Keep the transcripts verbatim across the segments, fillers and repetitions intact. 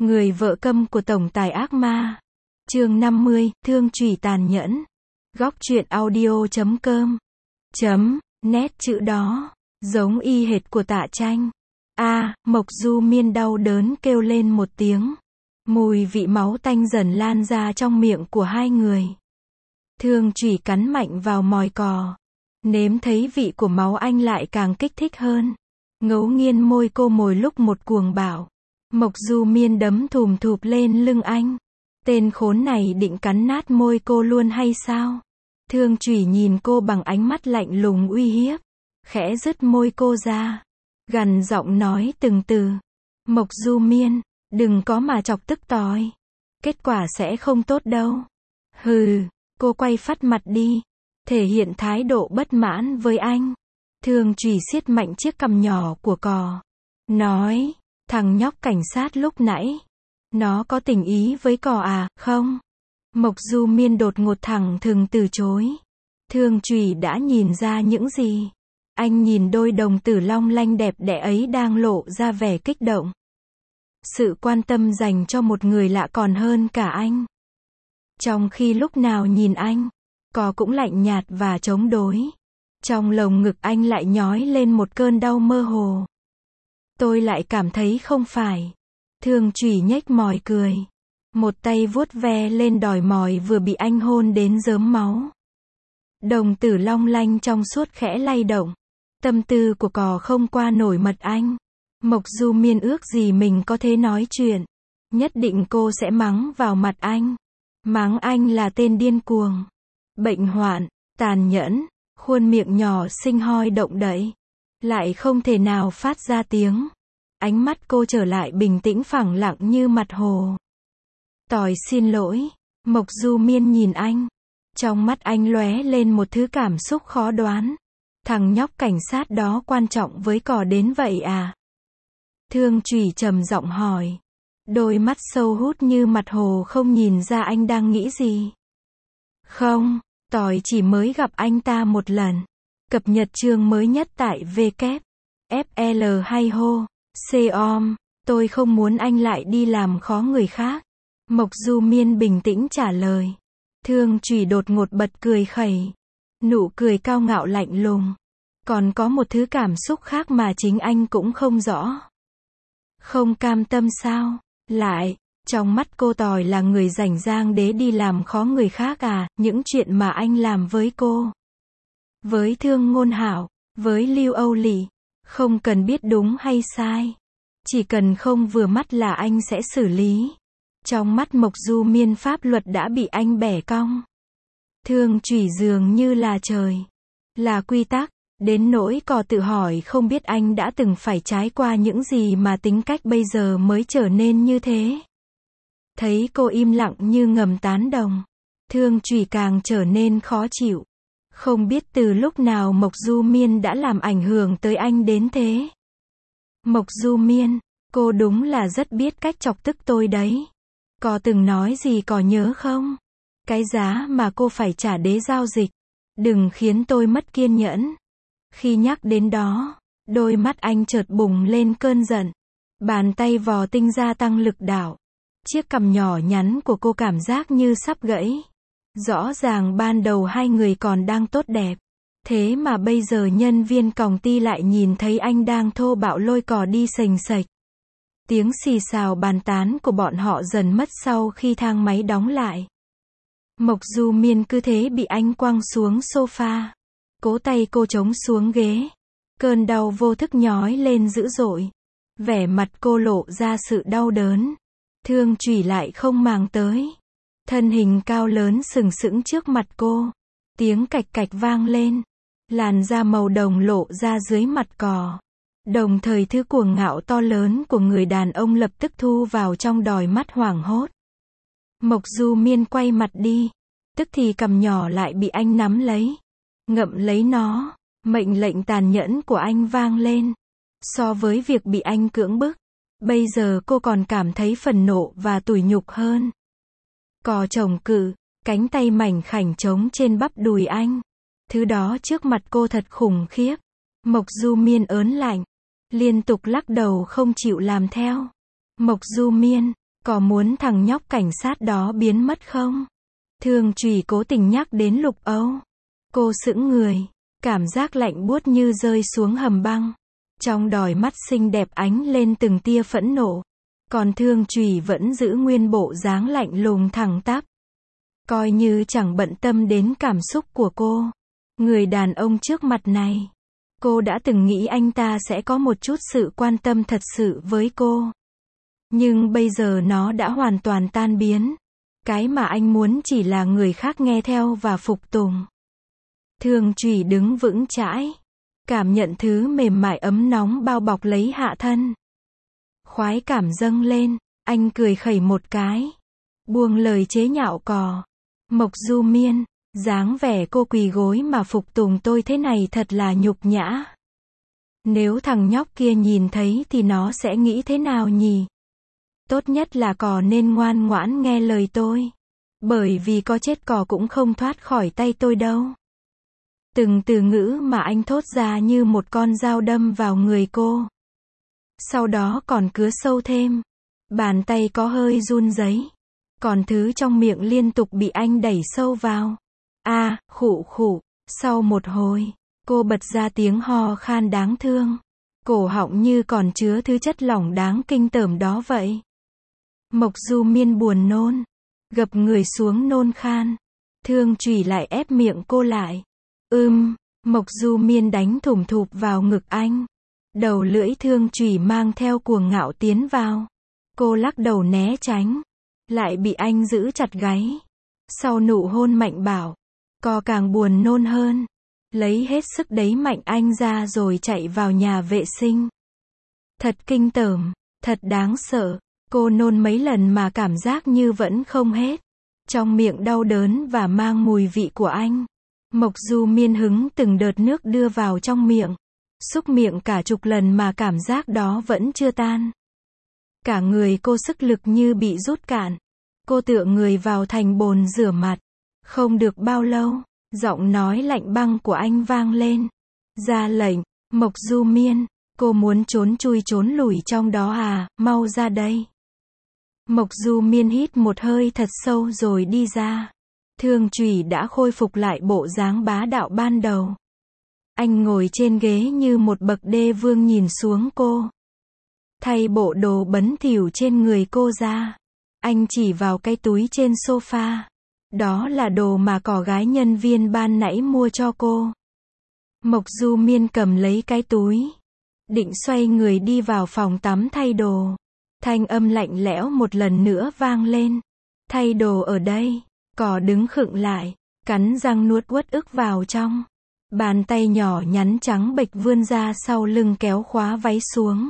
Người vợ câm của tổng tài ác ma. Chương năm mươi, thương chủy tàn nhẫn. Góc truyện audio chấm com. Chấm, nét chữ đó, giống y hệt của Tạ Tranh. A, à, Mộc Du Miên đau đớn kêu lên một tiếng. Mùi vị máu tanh dần lan ra trong miệng của hai người. Thương chủy cắn mạnh vào mồi cò. Nếm thấy vị của máu anh lại càng kích thích hơn. Ngấu nghiến môi cô mồi lúc một cuồng bạo. Mộc Du Miên đấm thùm thụp lên lưng anh. Tên khốn này định cắn nát môi cô luôn hay sao? Thương chủy nhìn cô bằng ánh mắt lạnh lùng uy hiếp. Khẽ dứt môi cô ra. Gằn giọng nói từng từ. Mộc Du Miên, đừng có mà chọc tức tỏi. Kết quả sẽ không tốt đâu. Hừ, cô quay phắt mặt đi. Thể hiện thái độ bất mãn với anh. Thương chủy siết mạnh chiếc cằm nhỏ của cò. Nói, thằng nhóc cảnh sát lúc nãy. Nó có tình ý với cò à, không? Mộc Du Miên đột ngột thẳng thừng từ chối. Thương chủy đã nhìn ra những gì. Anh nhìn đôi đồng tử long lanh đẹp đẽ ấy đang lộ ra vẻ kích động. Sự quan tâm dành cho một người lạ còn hơn cả anh. Trong khi lúc nào nhìn anh, cò cũng lạnh nhạt và chống đối. Trong lồng ngực anh lại nhói lên một cơn đau mơ hồ. Tôi lại cảm thấy không phải. Thương chủy nhếch môi cười. Một tay vuốt ve lên đòi mồi vừa bị anh hôn đến rớm máu. Đồng tử long lanh trong suốt khẽ lay động. Tâm tư của cò không qua nổi mật anh. Mộc Du Miên ước gì mình có thể nói chuyện. Nhất định cô sẽ mắng vào mặt anh. Mắng anh là tên điên cuồng, bệnh hoạn, tàn nhẫn. Khuôn miệng nhỏ xinh hoi động đậy. Lại không thể nào phát ra tiếng. Ánh mắt cô trở lại bình tĩnh phẳng lặng như mặt hồ. Tỏi xin lỗi. Mộc Du Miên nhìn anh. Trong mắt anh lóe lên một thứ cảm xúc khó đoán. Thằng nhóc cảnh sát đó quan trọng với cò đến vậy à? Thương chủy trầm giọng hỏi. Đôi mắt sâu hút như mặt hồ không nhìn ra anh đang nghĩ gì. Không, tỏi chỉ mới gặp anh ta một lần. Cập nhật chương mới nhất tại W F L hay hô com. Tôi không muốn anh lại đi làm khó người khác. Mộc Du Miên bình tĩnh trả lời. Thương chủy đột ngột bật cười khẩy. Nụ cười cao ngạo lạnh lùng. Còn có một thứ cảm xúc khác mà chính anh cũng không rõ. Không cam tâm sao? Lại, trong mắt cô tỏi là người rảnh rang để đi làm khó người khác à? Những chuyện mà anh làm với cô, với Thương Ngôn Hảo, với Lưu Âu Lị, không cần biết đúng hay sai. Chỉ cần không vừa mắt là anh sẽ xử lý. Trong mắt Mộc Du Miên pháp luật đã bị anh bẻ cong. Thương chủy dường như là trời, là quy tắc. Đến nỗi cò tự hỏi không biết anh đã từng phải trải qua những gì mà tính cách bây giờ mới trở nên như thế. Thấy cô im lặng như ngầm tán đồng. Thương chủy càng trở nên khó chịu. Không biết từ lúc nào Mộc Du Miên đã làm ảnh hưởng tới anh đến thế. Mộc Du Miên, cô đúng là rất biết cách chọc tức tôi đấy. Có từng nói gì có nhớ không? Cái giá mà cô phải trả để giao dịch. Đừng khiến tôi mất kiên nhẫn. Khi nhắc đến đó, đôi mắt anh chợt bùng lên cơn giận. Bàn tay vò tinh gia tăng lực đạo. Chiếc cằm nhỏ nhắn của cô cảm giác như sắp gãy. Rõ ràng ban đầu hai người còn đang tốt đẹp. Thế mà bây giờ nhân viên còng ty lại nhìn thấy anh đang thô bạo lôi cò đi sềnh sệch. Tiếng xì xào bàn tán của bọn họ dần mất sau khi thang máy đóng lại. Mộc Du Miên cứ thế bị anh quăng xuống sofa. Cố tay cô chống xuống ghế. Cơn đau vô thức nhói lên dữ dội. Vẻ mặt cô lộ ra sự đau đớn. Thương chủy lại không màng tới. Thân hình cao lớn sừng sững trước mặt cô. Tiếng cạch cạch vang lên. Làn da màu đồng lộ ra dưới mặt cò. Đồng thời thứ cuồng ngạo to lớn của người đàn ông lập tức thu vào trong đôi mắt hoảng hốt. Mộc Du Miên quay mặt đi. Tức thì cằm nhỏ lại bị anh nắm lấy. Ngậm lấy nó. Mệnh lệnh tàn nhẫn của anh vang lên. So với việc bị anh cưỡng bức, bây giờ cô còn cảm thấy phẫn nộ và tủi nhục hơn. Cò chồng cự, cánh tay mảnh khảnh trống trên bắp đùi anh. Thứ đó trước mặt cô thật khủng khiếp. Mộc Du Miên ớn lạnh. Liên tục lắc đầu không chịu làm theo. Mộc Du Miên, Có muốn thằng nhóc cảnh sát đó biến mất không? Thương Trùy cố tình nhắc đến Lục Âu. Cô sững người, cảm giác lạnh buốt như rơi xuống hầm băng. Trong đôi mắt xinh đẹp ánh lên từng tia phẫn nộ. Còn Thương Trùy vẫn giữ nguyên bộ dáng lạnh lùng thẳng tắp. Coi như chẳng bận tâm đến cảm xúc của cô. Người đàn ông trước mặt này. Cô đã từng nghĩ anh ta sẽ có một chút sự quan tâm thật sự với cô. Nhưng bây giờ nó đã hoàn toàn tan biến. Cái mà anh muốn chỉ là người khác nghe theo và phục tùng. Thương Trùy đứng vững chãi. Cảm nhận thứ mềm mại ấm nóng bao bọc lấy hạ thân. Khoái cảm dâng lên, anh cười khẩy một cái. Buông lời chế nhạo cò. Mộc Du Miên, dáng vẻ cô quỳ gối mà phục tùng tôi thế này thật là nhục nhã. Nếu thằng nhóc kia nhìn thấy thì nó sẽ nghĩ thế nào nhỉ? Tốt nhất là cò nên ngoan ngoãn nghe lời tôi. Bởi vì có chết cò cũng không thoát khỏi tay tôi đâu. Từng từ ngữ mà anh thốt ra như một con dao đâm vào người cô. Sau đó còn cứa sâu thêm. Bàn tay có hơi run rẩy. Còn thứ trong miệng liên tục bị anh đẩy sâu vào. A, à, khụ khụ. Sau một hồi, cô bật ra tiếng ho khan đáng thương. Cổ họng như còn chứa thứ chất lỏng đáng kinh tởm đó vậy. Mộc Du Miên buồn nôn. Gập người xuống nôn khan. Thương Trùy lại ép miệng cô lại. Ưm, Mộc Du Miên đánh thủng thụp vào ngực anh. Đầu lưỡi Thương Trùy mang theo cuồng ngạo tiến vào. Cô lắc đầu né tránh. Lại bị anh giữ chặt gáy. Sau nụ hôn mạnh bảo. Co càng buồn nôn hơn. Lấy hết sức đẩy mạnh anh ra rồi chạy vào nhà vệ sinh. Thật kinh tởm, thật đáng sợ. Cô nôn mấy lần mà cảm giác như vẫn không hết. Trong miệng đau đớn và mang mùi vị của anh. Mộc Du Miên hứng từng đợt nước đưa vào trong miệng. Xúc miệng cả chục lần mà cảm giác đó vẫn chưa tan. Cả người cô sức lực như bị rút cạn. Cô tựa người vào thành bồn rửa mặt. Không được bao lâu, giọng nói lạnh băng của anh vang lên. Ra lệnh, Mộc Du Miên, cô muốn trốn chui trốn lủi trong đó à, mau ra đây. Mộc Du Miên hít một hơi thật sâu rồi đi ra. Thương Trùy đã khôi phục lại bộ dáng bá đạo ban đầu. Anh ngồi trên ghế như một bậc đê vương nhìn xuống cô. Thay bộ đồ bẩn thỉu trên người cô ra. Anh chỉ vào cái túi trên sofa. Đó là đồ mà cỏ gái nhân viên ban nãy mua cho cô. Mộc Du Miên cầm lấy cái túi. Định xoay người đi vào phòng tắm thay đồ. Thanh âm lạnh lẽo một lần nữa vang lên. Thay đồ ở đây. Cỏ đứng khựng lại. Cắn răng nuốt uất ức vào trong. Bàn tay nhỏ nhắn trắng bệch vươn ra sau lưng kéo khóa váy xuống.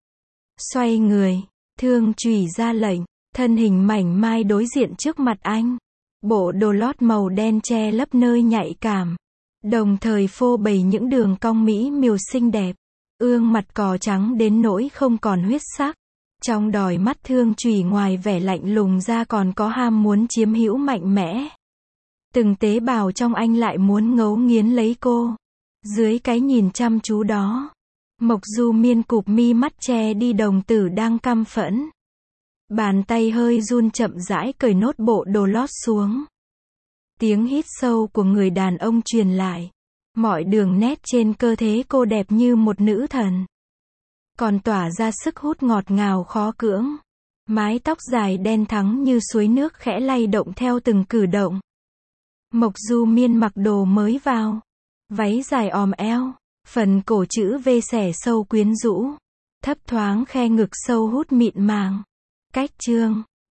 Xoay người. Thương Trùy ra lệnh. Thân hình mảnh mai đối diện trước mặt anh. Bộ đồ lót màu đen che lấp nơi nhạy cảm. Đồng thời phô bày những đường cong mỹ miều xinh đẹp. Ương mặt cò trắng đến nỗi không còn huyết sắc. Trong đôi mắt Thương Trùy ngoài vẻ lạnh lùng ra còn có ham muốn chiếm hữu mạnh mẽ. Từng tế bào trong anh lại muốn ngấu nghiến lấy cô. Dưới cái nhìn chăm chú đó, Mộc Du Miên cụp mi mắt che đi đồng tử đang căm phẫn. Bàn tay hơi run chậm rãi cởi nốt bộ đồ lót xuống. Tiếng hít sâu của người đàn ông truyền lại. Mọi đường nét trên cơ thể cô đẹp như một nữ thần. Còn tỏa ra sức hút ngọt ngào khó cưỡng. Mái tóc dài đen thắng như suối nước khẽ lay động theo từng cử động. Mộc Du Miên mặc đồ mới vào. Váy dài òm eo. Phần cổ chữ V xẻ sâu quyến rũ. Thấp thoáng khe ngực sâu hút mịn màng. Cách chương